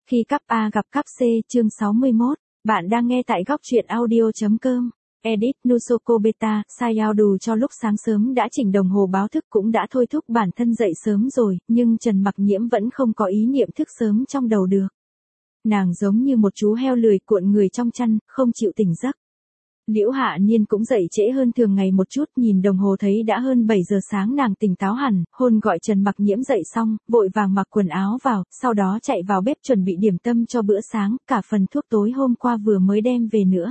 Khi cắp A gặp cắp C chương 61, bạn đang nghe tại góc truyện audio.com. Edit Nusoko Beta, sai ao đủ cho lúc sáng sớm đã chỉnh đồng hồ báo thức cũng đã thôi thúc bản thân dậy sớm rồi, nhưng Trần Mặc Nhiễm vẫn không có ý niệm thức sớm trong đầu được. Nàng giống như một chú heo lười cuộn người trong chăn, không chịu tỉnh giấc. Liễu Hạ Niên cũng dậy trễ hơn thường ngày một chút, nhìn đồng hồ thấy đã hơn 7 giờ sáng, nàng tỉnh táo hẳn, hôn gọi Trần Mặc Nhiễm dậy xong, vội vàng mặc quần áo vào, sau đó chạy vào bếp chuẩn bị điểm tâm cho bữa sáng, cả phần thuốc tối hôm qua vừa mới đem về nữa.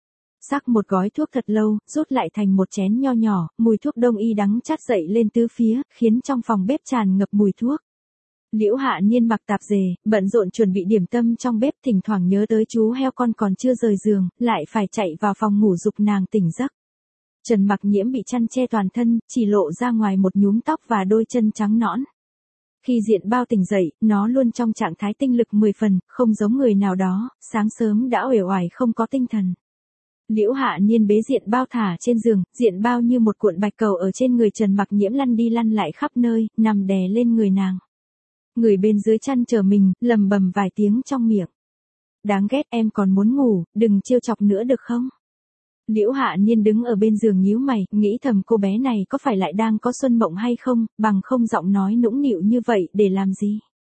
Sắc một gói thuốc thật lâu, rút lại thành một chén nho nhỏ, mùi thuốc đông y đắng chát dậy lên tứ phía, khiến trong phòng bếp tràn ngập mùi thuốc. Liễu Hạ Niên mặc tạp dề, bận rộn chuẩn bị điểm tâm trong bếp, thỉnh thoảng nhớ tới chú heo con còn chưa rời giường, lại phải chạy vào phòng ngủ giục nàng tỉnh giấc. Trần Mặc Nhiễm bị chăn che toàn thân, chỉ lộ ra ngoài một nhúm tóc và đôi chân trắng nõn. Khi Diện Bao tỉnh dậy, nó luôn trong trạng thái tinh lực 10 phần, không giống người nào đó, sáng sớm đã uể oải không có tinh thần. Liễu Hạ Niên bế Diện Bao thả trên giường, Diện Bao như một cuộn bạch cầu ở trên người Trần Mặc Nhiễm lăn đi lăn lại khắp nơi, nằm đè lên người nàng. Người bên dưới chăn chờ mình, lầm bầm vài tiếng trong miệng. Đáng ghét, em còn muốn ngủ, đừng trêu chọc nữa được không? Liễu Hạ Niên đứng ở bên giường nhíu mày, nghĩ thầm cô bé này có phải lại đang có xuân mộng hay không, bằng không giọng nói nũng nịu như vậy để làm gì?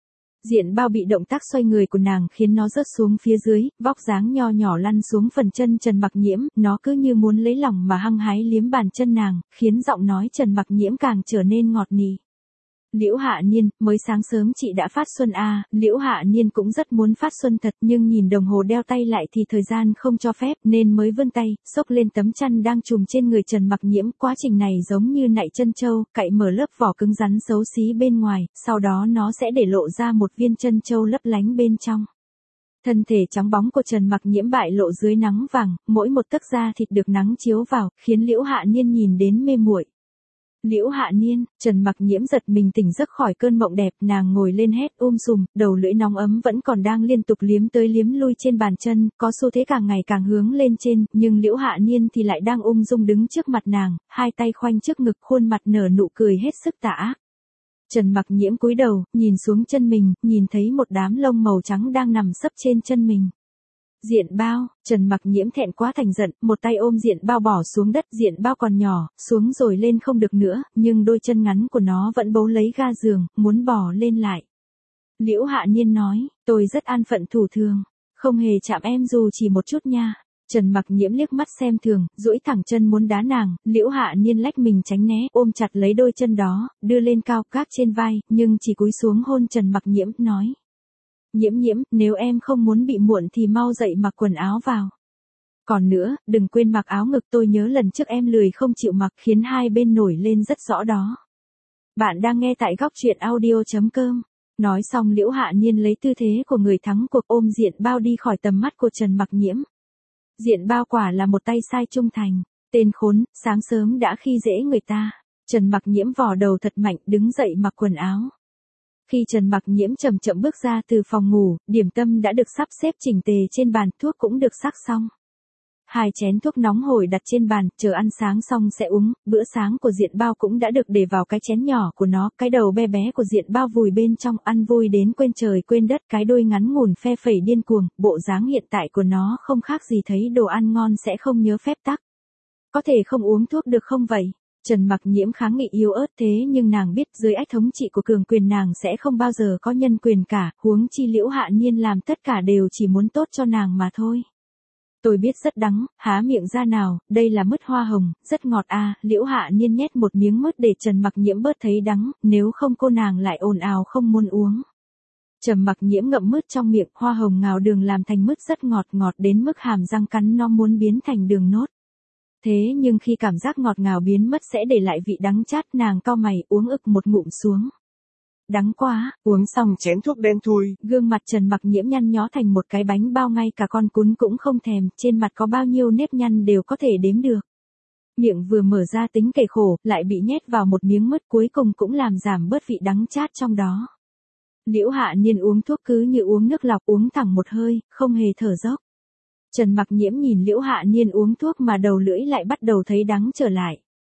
Diện Bao bị động tác xoay người của nàng khiến nó rớt xuống phía dưới, vóc dáng nho nhỏ lăn xuống phần chân Trần Mặc Nhiễm, nó cứ như muốn lấy lòng mà hăng hái liếm bàn chân nàng, khiến giọng nói Trần Mặc Nhiễm càng trở nên ngọt nị. Liễu Hạ Niên, mới sáng sớm chị đã phát xuân à, Liễu Hạ Niên cũng rất muốn phát xuân thật, nhưng nhìn đồng hồ đeo tay lại thì thời gian không cho phép, nên mới vươn tay, xốc lên tấm chăn đang trùm trên người Trần Mặc Nhiễm. Quá trình này giống như nạy chân trâu, cạy mở lớp vỏ cứng rắn xấu xí bên ngoài, sau đó nó sẽ để lộ ra một viên chân trâu lấp lánh bên trong. Thân thể trắng bóng của Trần Mặc Nhiễm bại lộ dưới nắng vàng, mỗi một tấc da thịt được nắng chiếu vào, khiến Liễu Hạ Niên nhìn đến mê muội. Liễu Hạ Niên, Trần Mặc Nhiễm giật mình tỉnh giấc khỏi cơn mộng đẹp, nàng ngồi lên hét sùm, đầu lưỡi nóng ấm vẫn còn đang liên tục liếm tới liếm lui trên bàn chân, có xu thế càng ngày càng hướng lên trên, nhưng Liễu Hạ Niên thì lại đang ung dung đứng trước mặt nàng, hai tay khoanh trước ngực, khuôn mặt nở nụ cười hết sức tà ác. Trần Mặc Nhiễm cúi đầu, nhìn xuống chân mình, nhìn thấy một đám lông màu trắng đang nằm sấp trên chân mình. Diện Bao, Trần Mặc Nhiễm thẹn quá thành giận, một tay ôm Diện Bao bỏ xuống đất. Diện Bao còn nhỏ, xuống rồi lên không được nữa, nhưng đôi chân ngắn của nó vẫn bấu lấy ga giường, muốn bò lên lại. Liễu Hạ Niên nói, tôi rất an phận thủ thường, không hề chạm em dù chỉ một chút nha. Trần Mặc Nhiễm liếc mắt xem thường, duỗi thẳng chân muốn đá nàng, Liễu Hạ Niên lách mình tránh né, ôm chặt lấy đôi chân đó, đưa lên cao gác trên vai, nhưng chỉ cúi xuống hôn Trần Mặc Nhiễm, nói. Nhiễm Nhiễm, nếu em không muốn bị muộn thì mau dậy mặc quần áo vào. Còn nữa, đừng quên mặc áo ngực, tôi nhớ lần trước em lười không chịu mặc, khiến hai bên nổi lên rất rõ đó. Bạn đang nghe tại góc truyện audio.com. Nói xong Liễu Hạ Niên lấy tư thế của người thắng cuộc, ôm Diện Bao đi khỏi tầm mắt của Trần Mặc Nhiễm. Diện Bao quả là một tay sai trung thành, tên khốn, sáng sớm đã khi dễ người ta. Trần Mặc Nhiễm vò đầu thật mạnh, đứng dậy mặc quần áo. Khi Trần Mặc Nhiễm chậm chậm bước ra từ phòng ngủ, điểm tâm đã được sắp xếp chỉnh tề trên bàn, thuốc cũng được sắc xong. Hai chén thuốc nóng hổi đặt trên bàn, chờ ăn sáng xong sẽ uống. Bữa sáng của Diện Bao cũng đã được để vào cái chén nhỏ của nó, cái đầu bé bé của Diện Bao vùi bên trong, ăn vui đến quên trời quên đất, cái đuôi ngắn ngủn phe phẩy điên cuồng, bộ dáng hiện tại của nó không khác gì thấy đồ ăn ngon sẽ không nhớ phép tắc. Có thể không uống thuốc được không vậy? Trần Mặc Nhiễm kháng nghị yếu ớt, thế nhưng nàng biết dưới ách thống trị của cường quyền nàng sẽ không bao giờ có nhân quyền cả, huống chi Liễu Hạ Niên làm tất cả đều chỉ muốn tốt cho nàng mà thôi. Tôi biết rất đắng, há miệng ra nào, đây là mứt hoa hồng, rất ngọt à, Liễu Hạ Niên nhét một miếng mứt để Trần Mặc Nhiễm bớt thấy đắng, nếu không cô nàng lại ồn ào không muốn uống. Trần Mặc Nhiễm ngậm mứt trong miệng, hoa hồng ngào đường làm thành mứt rất ngọt, ngọt đến mức hàm răng cắn nó muốn biến thành đường nốt. Thế nhưng khi cảm giác ngọt ngào biến mất sẽ để lại vị đắng chát, nàng cau mày uống ực một ngụm xuống. Đắng quá, uống xong chén thuốc đen thui. Gương mặt Trần Mặc Nhiễm nhăn nhó thành một cái bánh bao, ngay cả con cún cũng không thèm, trên mặt có bao nhiêu nếp nhăn đều có thể đếm được. Miệng vừa mở ra tính kể khổ, lại bị nhét vào một miếng mứt, cuối cùng cũng làm giảm bớt vị đắng chát trong đó. Liễu Hạ Niên uống thuốc cứ như uống nước lọc, uống thẳng một hơi, không hề thở dốc. Trần Mặc Nhiễm nhìn Liễu Hạ Niên uống thuốc mà đầu lưỡi lại bắt đầu thấy đắng trở lại.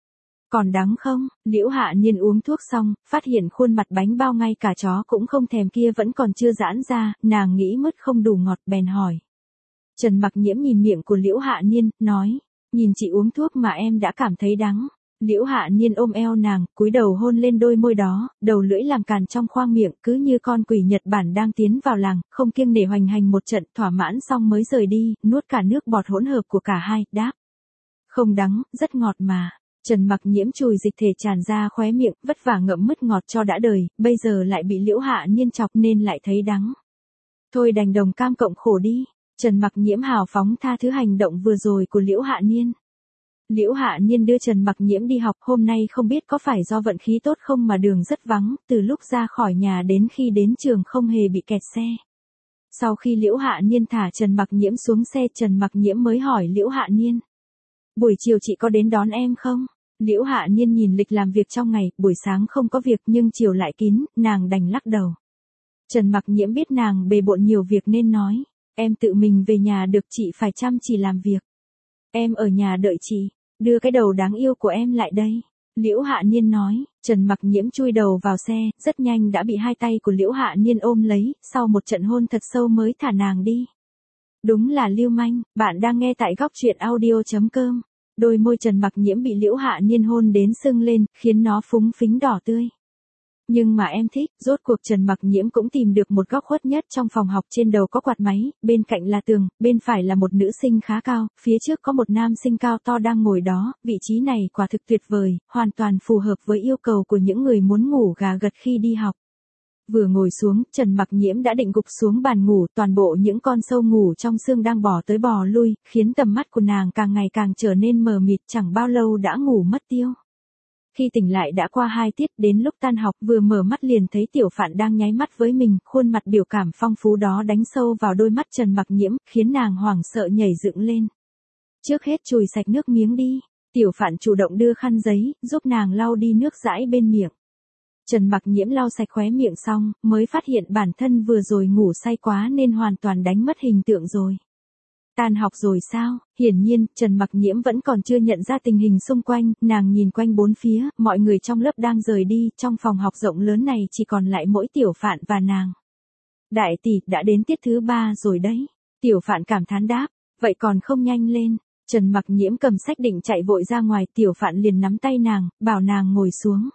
Còn đắng không? Liễu Hạ Niên uống thuốc xong, phát hiện khuôn mặt bánh bao ngay cả chó cũng không thèm kia vẫn còn chưa giãn ra, nàng nghĩ mứt không đủ ngọt bèn hỏi. Trần Mặc Nhiễm nhìn miệng của Liễu Hạ Niên, nói, nhìn chị uống thuốc mà em đã cảm thấy đắng. Liễu Hạ Niên ôm eo nàng, cúi đầu hôn lên đôi môi đó, đầu lưỡi làm càn trong khoang miệng, cứ như con quỷ Nhật Bản đang tiến vào làng, không kiêng nể hoành hành một trận, thỏa mãn xong mới rời đi, nuốt cả nước bọt hỗn hợp của cả hai, đáp. Không đắng, rất ngọt mà. Trần Mặc Nhiễm chùi dịch thể tràn ra khóe miệng, vất vả ngậm mứt ngọt cho đã đời, bây giờ lại bị Liễu Hạ Niên chọc nên lại thấy đắng. Thôi đành đồng cam cộng khổ đi. Trần Mặc Nhiễm hào phóng tha thứ hành động vừa rồi của Liễu Hạ Niên. Liễu Hạ Niên đưa Trần Mặc Nhiễm đi học, hôm nay không biết có phải do vận khí tốt không mà đường rất vắng, từ lúc ra khỏi nhà đến khi đến trường không hề bị kẹt xe. Sau khi Liễu Hạ Niên thả Trần Mặc Nhiễm xuống xe, Trần Mặc Nhiễm mới hỏi Liễu Hạ Niên. Buổi chiều chị có đến đón em không? Liễu Hạ Niên nhìn lịch làm việc trong ngày, buổi sáng không có việc nhưng chiều lại kín, nàng đành lắc đầu. Trần Mặc Nhiễm biết nàng bề bộn nhiều việc nên nói, em tự mình về nhà được, chị phải chăm chỉ làm việc. Em ở nhà đợi chị, đưa cái đầu đáng yêu của em lại đây. Liễu Hạ Niên nói, Trần Mặc Nhiễm chui đầu vào xe, rất nhanh đã bị hai tay của Liễu Hạ Niên ôm lấy, sau một trận hôn thật sâu mới thả nàng đi. Đúng là lưu manh, bạn đang nghe tại góc truyện audio.com. Đôi môi Trần Mặc Nhiễm bị Liễu Hạ Niên hôn đến sưng lên, khiến nó phúng phính đỏ tươi. Nhưng mà em thích, rốt cuộc Trần Mặc Nhiễm cũng tìm được một góc khuất nhất trong phòng học, trên đầu có quạt máy, bên cạnh là tường, bên phải là một nữ sinh khá cao, phía trước có một nam sinh cao to đang ngồi đó, vị trí này quả thực tuyệt vời, hoàn toàn phù hợp với yêu cầu của những người muốn ngủ gà gật khi đi học. Vừa ngồi xuống, Trần Mặc Nhiễm đã định gục xuống bàn ngủ, toàn bộ những con sâu ngủ trong xương đang bò tới bò lui, khiến tầm mắt của nàng càng ngày càng trở nên mờ mịt, chẳng bao lâu đã ngủ mất tiêu. Khi tỉnh lại đã qua 2 tiết, đến lúc tan học vừa mở mắt liền thấy Tiểu Phạn đang nháy mắt với mình, khuôn mặt biểu cảm phong phú đó đánh sâu vào đôi mắt Trần Mặc Nhiễm, khiến nàng hoảng sợ nhảy dựng lên. Trước hết chùi sạch nước miếng đi. Tiểu Phạn chủ động đưa khăn giấy, giúp nàng lau đi nước dãi bên miệng. Trần Mặc Nhiễm lau sạch khóe miệng xong, mới phát hiện bản thân vừa rồi ngủ say quá nên hoàn toàn đánh mất hình tượng rồi. Tan học rồi sao? Hiển nhiên, Trần Mặc Nhiễm vẫn còn chưa nhận ra tình hình xung quanh, nàng nhìn quanh bốn phía, mọi người trong lớp đang rời đi, trong phòng học rộng lớn này chỉ còn lại mỗi Tiểu Phạn và nàng. Đại tỷ, đã đến tiết thứ 3 rồi đấy. Tiểu Phạn cảm thán đáp, vậy còn không nhanh lên. Trần Mặc Nhiễm cầm sách định chạy vội ra ngoài, Tiểu Phạn liền nắm tay nàng, bảo nàng ngồi xuống.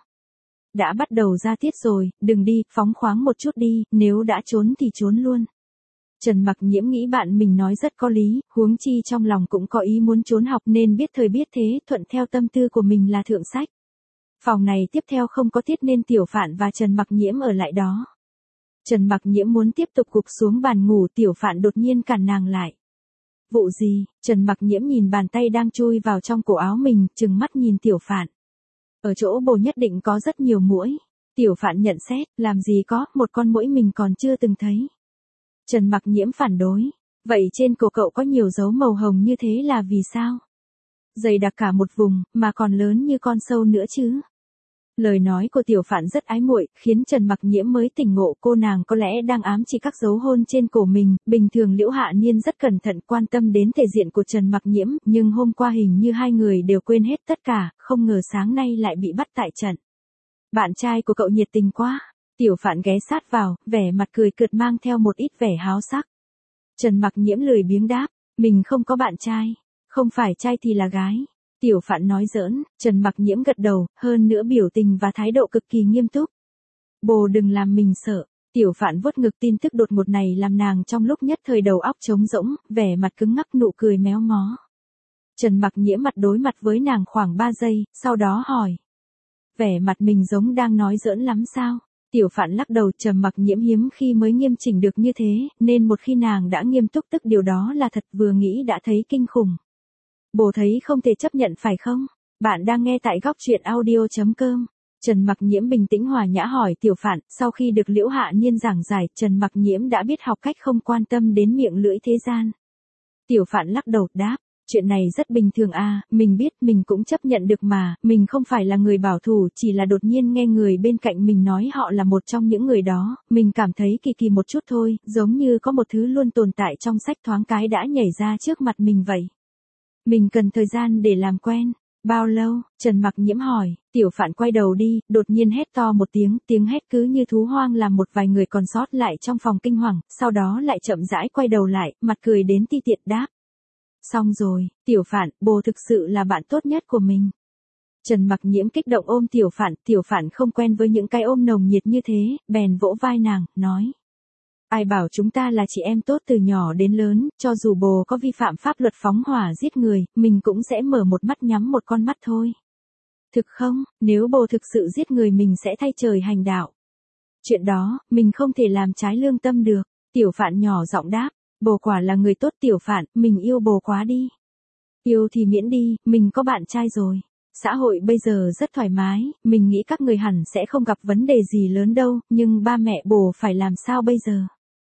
Đã bắt đầu ra tiết rồi, đừng đi, phóng khoáng một chút đi, nếu đã trốn thì trốn luôn. Trần Mặc Nhiễm nghĩ bạn mình nói rất có lý, huống chi trong lòng cũng có ý muốn trốn học nên biết thời biết thế, thuận theo tâm tư của mình là thượng sách. Phòng này tiếp theo không có tiết nên Tiểu Phạn và Trần Mặc Nhiễm ở lại đó. Trần Mặc Nhiễm muốn tiếp tục gục xuống bàn ngủ, Tiểu Phạn đột nhiên cản nàng lại. Vụ gì? Trần Mặc Nhiễm nhìn bàn tay đang chui vào trong cổ áo mình, trừng mắt nhìn Tiểu Phạn. Ở chỗ bồ nhất định có rất nhiều muỗi. Tiểu Phạn nhận xét, làm gì có, một con muỗi mình còn chưa từng thấy. Trần Mặc Nhiễm phản đối. Vậy trên cổ cậu có nhiều dấu màu hồng như thế là vì sao? Dày đặc cả một vùng, mà còn lớn như con sâu nữa chứ. Lời nói của Tiểu Phạn rất ái muội, khiến Trần Mặc Nhiễm mới tỉnh ngộ, cô nàng có lẽ đang ám chỉ các dấu hôn trên cổ mình. Bình thường Liễu Hạ Niên rất cẩn thận quan tâm đến thể diện của Trần Mặc Nhiễm, nhưng hôm qua hình như hai người đều quên hết tất cả, không ngờ sáng nay lại bị bắt tại trận. Bạn trai của cậu nhiệt tình quá. Tiểu Phạn ghé sát vào, vẻ mặt cười cợt mang theo một ít vẻ háo sắc. Trần Mặc Nhiễm lười biếng đáp, mình không có bạn trai, không phải trai thì là gái. Tiểu Phạn nói giỡn, Trần Mặc Nhiễm gật đầu, hơn nữa biểu tình và thái độ cực kỳ nghiêm túc. Bồ đừng làm mình sợ. Tiểu Phạn vuốt ngực, tin tức đột ngột này làm nàng trong lúc nhất thời đầu óc trống rỗng, vẻ mặt cứng ngắc, nụ cười méo mó. Trần Mặc Nhiễm mặt đối mặt với nàng khoảng 3 giây, sau đó hỏi. Vẻ mặt mình giống đang nói giỡn lắm sao? Tiểu Phạn lắc đầu, Trần Mặc Nhiễm hiếm khi mới nghiêm chỉnh được như thế, nên một khi nàng đã nghiêm túc tức điều đó là thật, vừa nghĩ đã thấy kinh khủng. Bồ thấy không thể chấp nhận phải không? Bạn đang nghe tại góc truyện audio.com. Trần Mặc Nhiễm bình tĩnh hòa nhã hỏi Tiểu Phạn, sau khi được Liễu Hạ Niên giảng giải, Trần Mặc Nhiễm đã biết học cách không quan tâm đến miệng lưỡi thế gian. Tiểu Phạn lắc đầu đáp, chuyện này rất bình thường à, mình biết, mình cũng chấp nhận được mà, mình không phải là người bảo thủ, chỉ là đột nhiên nghe người bên cạnh mình nói họ là một trong những người đó, mình cảm thấy kỳ kỳ một chút thôi, giống như có một thứ luôn tồn tại trong sách thoáng cái đã nhảy ra trước mặt mình vậy. Mình cần thời gian để làm quen. Bao lâu? Trần Mặc Nhiễm hỏi, Tiểu Phạn quay đầu đi, đột nhiên hét to một tiếng, tiếng hét cứ như thú hoang làm một vài người còn sót lại trong phòng kinh hoàng, sau đó lại chậm rãi quay đầu lại, mặt cười đến ti tiện đáp. Xong rồi, Tiểu Phạn, bồ thực sự là bạn tốt nhất của mình. Trần Mặc Nhiễm kích động ôm Tiểu Phạn không quen với những cái ôm nồng nhiệt như thế, bèn vỗ vai nàng, nói. Ai bảo chúng ta là chị em tốt từ nhỏ đến lớn, cho dù bồ có vi phạm pháp luật phóng hỏa giết người, mình cũng sẽ mở một mắt nhắm một con mắt thôi. Thực không, nếu bồ thực sự giết người mình sẽ thay trời hành đạo. Chuyện đó, mình không thể làm trái lương tâm được. Tiểu Phạn nhỏ giọng đáp, bồ quả là người tốt Tiểu Phạn, mình yêu bồ quá đi. Yêu thì miễn đi, mình có bạn trai rồi. Xã hội bây giờ rất thoải mái, mình nghĩ các người hẳn sẽ không gặp vấn đề gì lớn đâu, nhưng ba mẹ bồ phải làm sao bây giờ?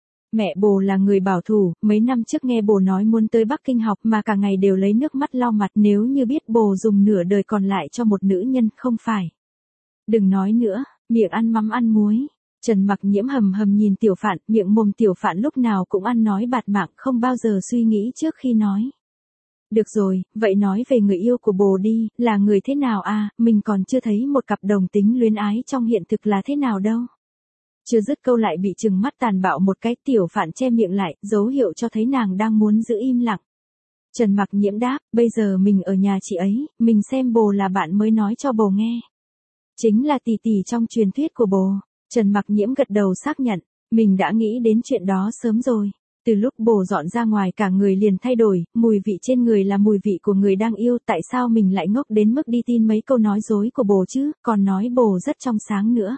Mẹ bồ là người bảo thủ, mấy năm trước nghe bồ nói muốn tới Bắc Kinh học mà cả ngày đều lấy nước mắt lau mặt, nếu như biết bồ dùng nửa đời còn lại cho một nữ nhân, không phải. Đừng nói nữa, miệng ăn mắm ăn muối. Trần Mặc Nhiễm hầm hầm nhìn Tiểu Phạn, miệng mồm Tiểu Phạn lúc nào cũng ăn nói bạt mạng, không bao giờ suy nghĩ trước khi nói. Được rồi, vậy nói về người yêu của bồ đi, là người thế nào à, mình còn chưa thấy một cặp đồng tính luyến ái trong hiện thực là thế nào đâu. Chưa dứt câu lại bị trừng mắt tàn bạo một cái, Tiểu Phạn che miệng lại, dấu hiệu cho thấy nàng đang muốn giữ im lặng. Trần Mặc Nhiễm đáp, bây giờ mình ở nhà chị ấy, mình xem bồ là bạn mới nói cho bồ nghe. Chính là tỷ tỷ trong truyền thuyết của bồ. Trần Mặc Nhiễm gật đầu xác nhận, mình đã nghĩ đến chuyện đó sớm rồi. Từ lúc bồ dọn ra ngoài cả người liền thay đổi, mùi vị trên người là mùi vị của người đang yêu, tại sao mình lại ngốc đến mức đi tin mấy câu nói dối của bồ chứ, còn nói bồ rất trong sáng nữa.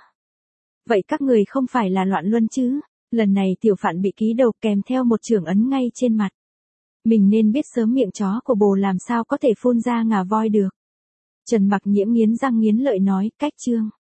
Vậy các người không phải là loạn luân chứ? Lần này Tiểu Phạn bị ký đầu kèm theo một chưởng ấn ngay trên mặt. Mình nên biết sớm miệng chó của bồ làm sao có thể phun ra ngà voi được. Trần Mặc Nhiễm nghiến răng nghiến lợi nói, cách chương.